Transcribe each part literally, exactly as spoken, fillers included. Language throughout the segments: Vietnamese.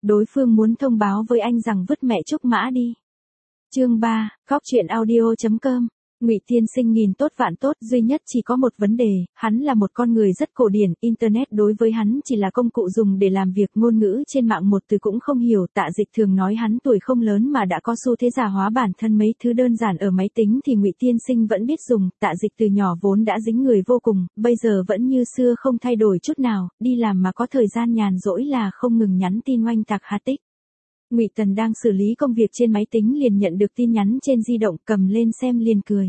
đối phương muốn thông báo với anh rằng vứt mẹ Trúc Mã đi. Chương ba, Góc truyện audio chấm com. Ngụy Tiên Sinh nghìn tốt vạn tốt, duy nhất chỉ có một vấn đề, hắn là một con người rất cổ điển, internet đối với hắn chỉ là công cụ dùng để làm việc, ngôn ngữ trên mạng một từ cũng không hiểu. Tạ Dịch thường nói hắn tuổi không lớn mà đã có xu thế già hóa bản thân, mấy thứ đơn giản ở máy tính thì Ngụy Tiên Sinh vẫn biết dùng. Tạ Dịch từ nhỏ vốn đã dính người vô cùng, bây giờ vẫn như xưa không thay đổi chút nào, đi làm mà có thời gian nhàn rỗi là không ngừng nhắn tin oanh tạc hà tích. Ngụy Tần đang xử lý công việc trên máy tính liền nhận được tin nhắn trên di động, cầm lên xem liền cười.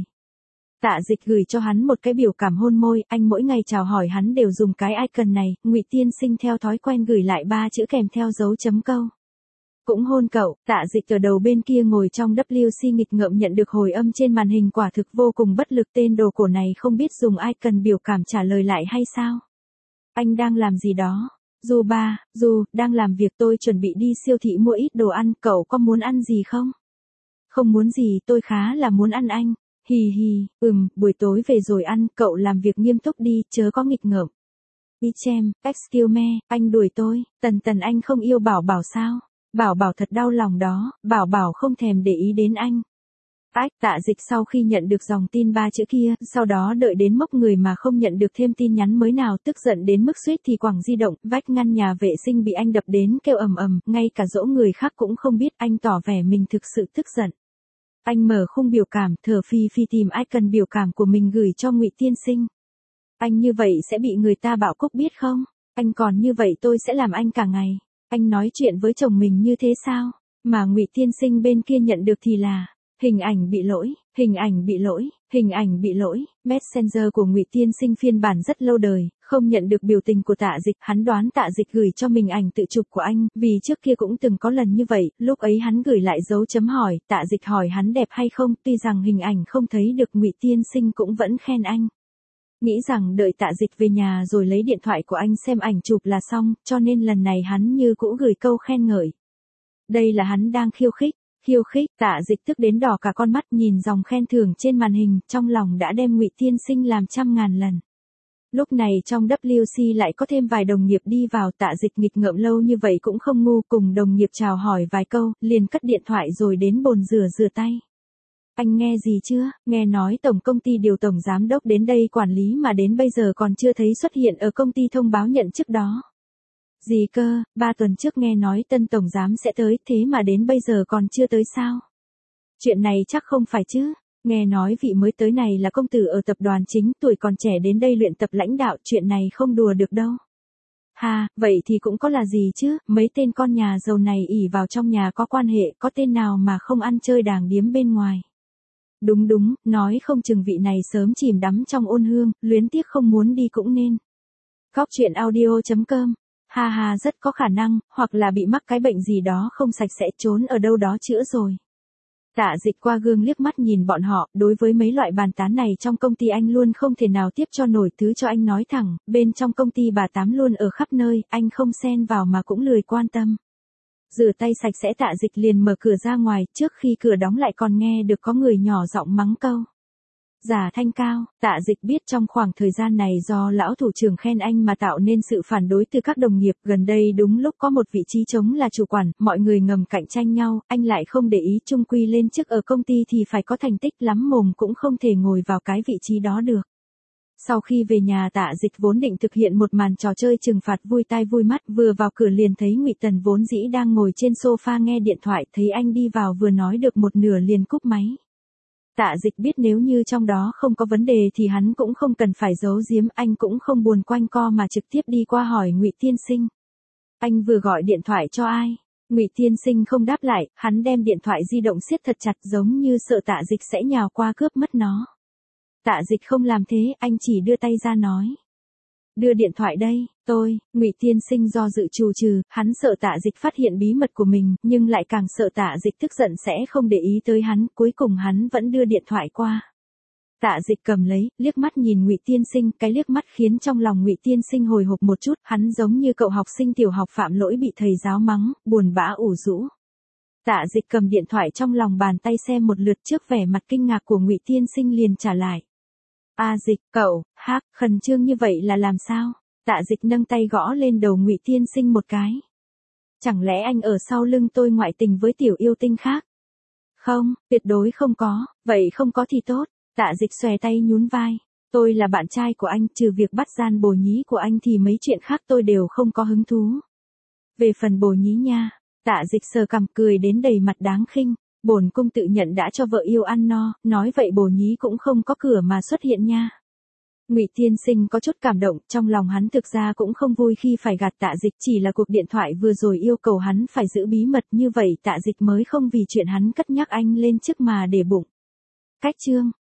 Tạ Dịch gửi cho hắn một cái biểu cảm hôn môi, anh mỗi ngày chào hỏi hắn đều dùng cái icon này. Ngụy Tiên Sinh theo thói quen gửi lại ba chữ kèm theo dấu chấm câu. Cũng hôn cậu. Tạ Dịch ở đầu bên kia ngồi trong vê kép xê nghịch ngợm nhận được hồi âm trên màn hình, quả thực vô cùng bất lực. Tên đồ cổ này không biết dùng icon biểu cảm trả lời lại hay sao? Anh đang làm gì đó? Du ba, Du, đang làm việc, tôi chuẩn bị đi siêu thị mua ít đồ ăn, cậu có muốn ăn gì không? Không muốn gì, tôi khá là muốn ăn anh. Hì hì, ừm, buổi tối về rồi ăn, cậu làm việc nghiêm túc đi, chớ có nghịch ngợm. Ichem, excuse me, anh đuổi tôi, Tần Tần anh không yêu Bảo Bảo sao? Bảo Bảo thật đau lòng đó, Bảo Bảo không thèm để ý đến anh. Ách, Tạ Dịch sau khi nhận được dòng tin ba chữ kia, sau đó đợi đến mốc người mà không nhận được thêm tin nhắn mới nào, tức giận đến mức suýt thì quẳng di động, vách ngăn nhà vệ sinh bị anh đập đến kêu ầm ầm, ngay cả dỗ người khác cũng không biết, anh tỏ vẻ mình thực sự tức giận. Anh mở khung biểu cảm, thở phì phì tìm icon biểu cảm của mình gửi cho Ngụy Tiên Sinh. Anh như vậy sẽ bị người ta bảo Cúc biết không? Anh còn như vậy tôi sẽ làm anh cả ngày. Anh nói chuyện với chồng mình như thế sao? Mà Ngụy Tiên Sinh bên kia nhận được thì là hình ảnh bị lỗi, hình ảnh bị lỗi, hình ảnh bị lỗi. Messenger của Ngụy Tiên Sinh phiên bản rất lâu đời, không nhận được biểu tình của Tạ Dịch, hắn đoán Tạ Dịch gửi cho mình ảnh tự chụp của anh, vì trước kia cũng từng có lần như vậy, lúc ấy hắn gửi lại dấu chấm hỏi, Tạ Dịch hỏi hắn đẹp hay không, tuy rằng hình ảnh không thấy được, Ngụy Tiên Sinh cũng vẫn khen anh. Nghĩ rằng đợi Tạ Dịch về nhà rồi lấy điện thoại của anh xem ảnh chụp là xong, cho nên lần này hắn như cũ gửi câu khen ngợi. Đây là hắn đang khiêu khích. Khiêu khích, Tạ Dịch tức đến đỏ cả con mắt, nhìn dòng khen thưởng trên màn hình, trong lòng đã đem Ngụy Tiên Sinh làm trăm ngàn lần. Lúc này trong vê kép xê lại có thêm vài đồng nghiệp đi vào, Tạ Dịch nghịch ngợm lâu như vậy cũng không ngu, cùng đồng nghiệp chào hỏi vài câu, liền cất điện thoại rồi đến bồn rửa rửa tay. Anh nghe gì chưa? Nghe nói tổng công ty điều tổng giám đốc đến đây quản lý mà đến bây giờ còn chưa thấy xuất hiện ở công ty thông báo nhận chức đó. Gì cơ, ba tuần trước nghe nói tân tổng giám sẽ tới, thế mà đến bây giờ còn chưa tới sao? Chuyện này chắc không phải chứ? Nghe nói vị mới tới này là công tử ở tập đoàn chính, tuổi còn trẻ đến đây luyện tập lãnh đạo, chuyện này không đùa được đâu. Ha, vậy thì cũng có là gì chứ, mấy tên con nhà giàu này ỷ vào trong nhà có quan hệ, có tên nào mà không ăn chơi đàng điếm bên ngoài. Đúng đúng, nói không chừng vị này sớm chìm đắm trong ôn hương, luyến tiếc không muốn đi cũng nên. Góc truyện audio chấm com. Ha ha, rất có khả năng, hoặc là bị mắc cái bệnh gì đó không sạch sẽ, trốn ở đâu đó chữa rồi. Tạ Dịch qua gương liếc mắt nhìn bọn họ, đối với mấy loại bàn tán này trong công ty anh luôn không thể nào tiếp cho nổi, thứ cho anh nói thẳng, bên trong công ty bà tám luôn ở khắp nơi, anh không xen vào mà cũng lười quan tâm. Rửa tay sạch sẽ, Tạ Dịch liền mở cửa ra ngoài, trước khi cửa đóng lại còn nghe được có người nhỏ giọng mắng câu. Giả thanh cao, Tạ Dịch biết trong khoảng thời gian này do lão thủ trưởng khen anh mà tạo nên sự phản đối từ các đồng nghiệp, gần đây đúng lúc có một vị trí trống là chủ quản, mọi người ngầm cạnh tranh nhau, anh lại không để ý, chung quy lên chức ở công ty thì phải có thành tích, lắm mồm cũng không thể ngồi vào cái vị trí đó được. Sau khi về nhà, Tạ Dịch vốn định thực hiện một màn trò chơi trừng phạt vui tai vui mắt, vừa vào cửa liền thấy Ngụy Tần vốn dĩ đang ngồi trên sofa nghe điện thoại, thấy anh đi vào vừa nói được một nửa liền cúp máy. Tạ Dịch biết nếu như trong đó không có vấn đề thì hắn cũng không cần phải giấu giếm, anh cũng không buồn quanh co mà trực tiếp đi qua hỏi Ngụy Tiên Sinh. Anh vừa gọi điện thoại cho ai? Ngụy Tiên Sinh không đáp lại, hắn đem điện thoại di động siết thật chặt giống như sợ Tạ Dịch sẽ nhào qua cướp mất nó. Tạ Dịch không làm thế, anh chỉ đưa tay ra nói. Đưa điện thoại đây, tôi, Ngụy Tiên Sinh do dự trù trừ, hắn sợ Tạ Dịch phát hiện bí mật của mình, nhưng lại càng sợ Tạ Dịch tức giận sẽ không để ý tới hắn, cuối cùng hắn vẫn đưa điện thoại qua. Tạ Dịch cầm lấy, liếc mắt nhìn Ngụy Tiên Sinh, cái liếc mắt khiến trong lòng Ngụy Tiên Sinh hồi hộp một chút, hắn giống như cậu học sinh tiểu học phạm lỗi bị thầy giáo mắng, buồn bã ủ rũ. Tạ Dịch cầm điện thoại trong lòng bàn tay xem một lượt, trước vẻ mặt kinh ngạc của Ngụy Tiên Sinh liền trả lại. A Dịch, cậu, hắc, khẩn trương như vậy là làm sao? Tạ Dịch nâng tay gõ lên đầu Ngụy Tiên Sinh một cái. Chẳng lẽ anh ở sau lưng tôi ngoại tình với tiểu yêu tinh khác? Không, tuyệt đối không có, vậy không có thì tốt. Tạ Dịch xòe tay nhún vai. Tôi là bạn trai của anh, trừ việc bắt gian bồ nhí của anh thì mấy chuyện khác tôi đều không có hứng thú. Về phần bồ nhí nha, Tạ Dịch sờ cằm cười đến đầy mặt đáng khinh. Bổn cung tự nhận đã cho vợ yêu ăn no, nói vậy bồ nhí cũng không có cửa mà xuất hiện nha. Ngụy Tiên Sinh có chút cảm động, trong lòng hắn thực ra cũng không vui khi phải gạt Tạ Dịch, chỉ là cuộc điện thoại vừa rồi yêu cầu hắn phải giữ bí mật, như vậy Tạ Dịch mới không vì chuyện hắn cất nhắc anh lên trước mà để bụng. Cách chương